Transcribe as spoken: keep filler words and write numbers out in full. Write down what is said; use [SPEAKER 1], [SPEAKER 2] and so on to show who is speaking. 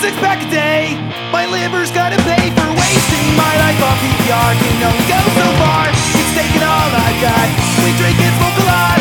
[SPEAKER 1] six pack a day. My liver's gotta pay for wasting my life on P P R. Can only go so far. It's taking all I've got. We drink and smoke a lot.